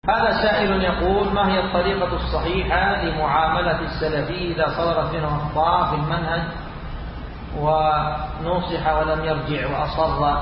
هذا سائل يقول: ما هي الطريقة الصحيحة لمعاملة السلفي إذا صدرت منه أخطاء في المنهج ونصح ولم يرجع وأصر؟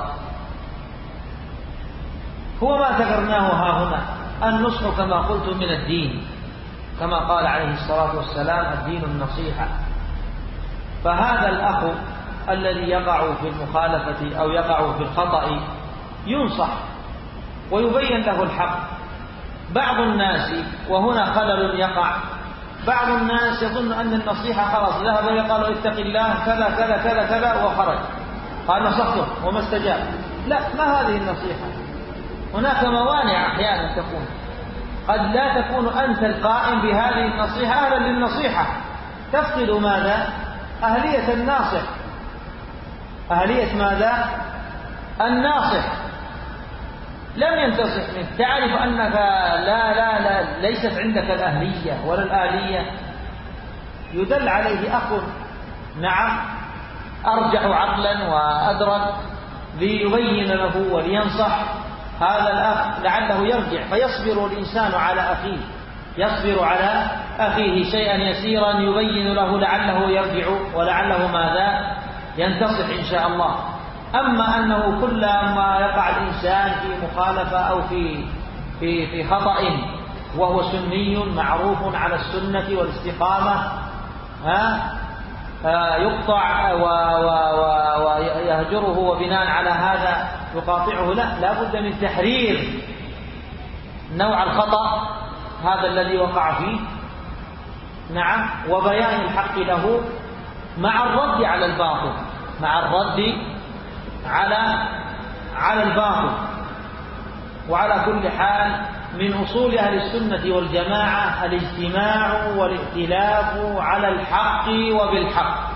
هو ما ذكرناه ها هنا. النصح كما قلت من الدين، كما قال عليه الصلاة والسلام: الدين النصيحة. فهذا الأخ الذي يقع في المخالفة أو يقع في الخطأ ينصح ويبين له الحق. بعض الناس، وهنا خلل يقع، بعض الناس يظن أن النصيحة خلاص، ذهب إليه قالوا: اتق الله كذا كذا كذا كذا، وخرج قال: نصحته وما استجاب. لا، ما هذه النصيحة. هناك موانع أحيانا تكون، قد لا تكون أنت القائم بهذه النصيحة أهلا للنصيحة، تفقد ماذا؟ أهلية الناصح. أهلية ماذا؟ الناصح. لم ينتصح منك، تعرف أنك لا ليست عندك الأهلية ولا الآلية. يدل عليه أخ نعم أرجح عقلا وأدرك ليبين له ولينصح هذا الأخ لعله يرجع، فيصبر الإنسان على أخيه، يصبر على أخيه شيئا يسيرا يبين له لعله يرجع ولعله ماذا؟ ينتصح إن شاء الله. أما أنه كلما يقع الإنسان في مخالفة أو في خطأ وهو سني معروف على السنة والاستقامة يقطع ويهجره، وبناء على هذا يقاطعه. لا بد من تحرير نوع الخطأ هذا الذي وقع فيه، نعم، وبيان الحق له مع الرد على الباطل، مع الرد على الباطل. وعلى كل حال من أصول أهل السنة والجماعة الاجتماع والائتلاف على الحق وبالحق.